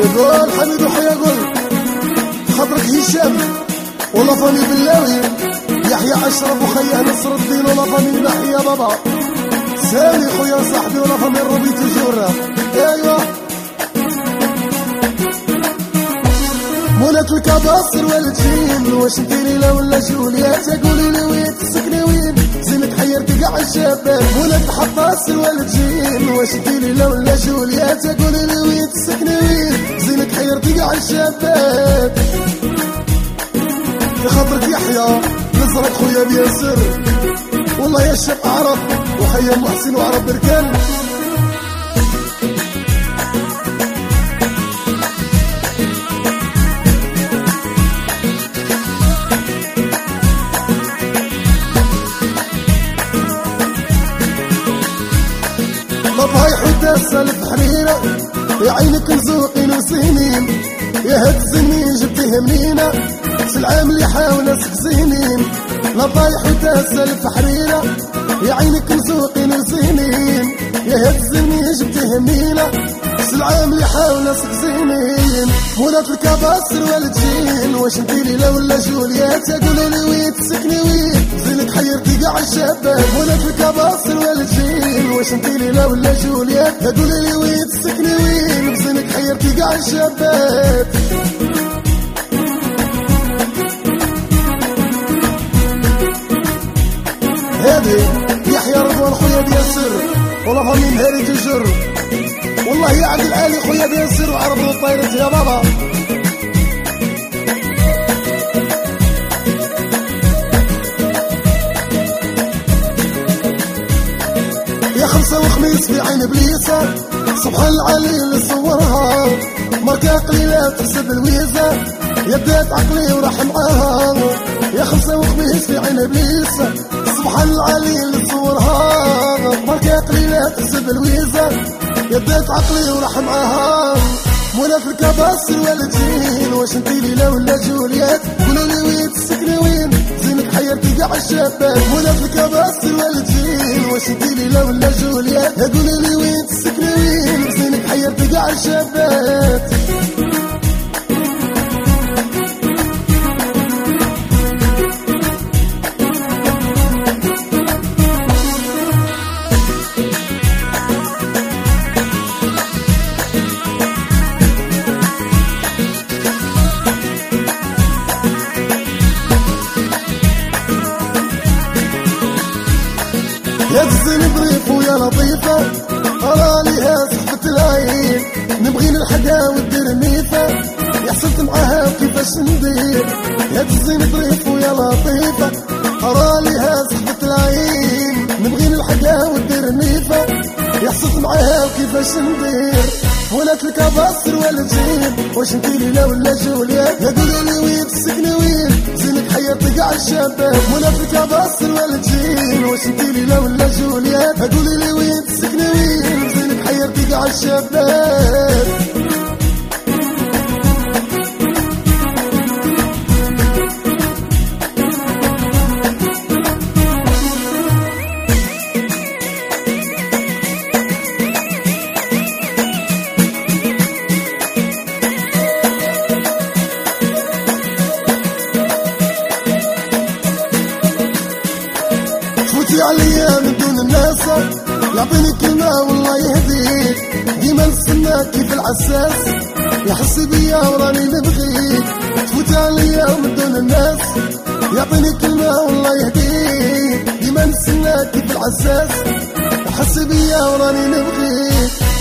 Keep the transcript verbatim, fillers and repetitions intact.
يقول حميد وحيا قول خبرك هشام ولا فامي باللاوي يحيى أشرف وخيا نصر الدين ولا فامي نحيا بابا سالي خويا صاحبي ولا فامي الربي تجورة ايوا مولات الكباصر والجين واش انتي ليلة ولا جوليا تقولي لي وين تسكني وين زينك حيرتي كاع الشباب مولات الحطاصر والجين واش انتي ليلة ولا جوليا تقولي لي وين تسكني وين زينك حيرتي كاع الشباب في خاطرك يحيى نزرك خويا بياسر والله يا الشاب عرب وخيا محسن وعرب بركان لطاي حداثة البحريرة يا عينك مزوقين وسنين يا هاد الزنين جبتيه منينة العام اللي حاول سكسينين لطاي حداثة البحريرة يا عينك مزوقين وسنين يا هاد الزنين جبتيه منينة العام اللي حاول سكسينين مولات الكباصر والجين واش انتي ليلة ولا جوليا تقولي لي وين تسكني وين زينك حيرتي كاع الشباب مولات الكباصر والجين واش انتي ليلة ولا جوليا تقولي لي وين تسكني وين زينك حيرتي كاع الشباب هادي يحيى رضوان خويا بياسر والله فامي نهاري تجر والله يا عبد العالي خويا بياسر وعرب الطايرة يا بابا يا خمسة وخميس في عين بليسة سبحان العلي اللي صورها ماركة قليلة تحسب الويزة يدات عقلي وراح معاها يا خمسة وخميس في عين بليسة سبحان العلي اللي صورها ماركة قليلة تحسب الويزة يدات عقلي وراح معاها مولات الكباصر والجين واش انتي ليلة ولا جوليات قولي لي وين تسكني وين زينك حيرتي كاع الشباب مولات الكباصر والجين واش انتي ليلة ولا جوليات قولي لي وين تسكني وين زينك حيرتي كاع الشباب يا تزين ظريف ويا لطيفة أرانيها صحبة العين نبغي نلحقها ودير ميفة يا حسبت معاها وكيفاش ندير يا تزين ظريف ويا لطيفة أرانيها صحبة العين نبغي نلحقها ودير ميفة يا حسبت معاها وكيفاش ندير ولات الكباصر والجين واش انتي ليلة ولا جوليا يا قولي لي وين تسكني وين زينك حيرتي كاع الشباب ولات الكباصر والجين واش انتي ليلة ولا جوليا يا قولي لي وين تسكني وين زينك حيرتي كاع الشباب فوتي عليا من دون الناس يعطيني كلمة والله يهديك ديما نستناك كيف العساس يحس بيا وراني نبغيك تفوتي عليا من دون الناس يعطيني كلمة والله يهديك ديما نستناك كيف العساس يحس بيا وراني نبغيك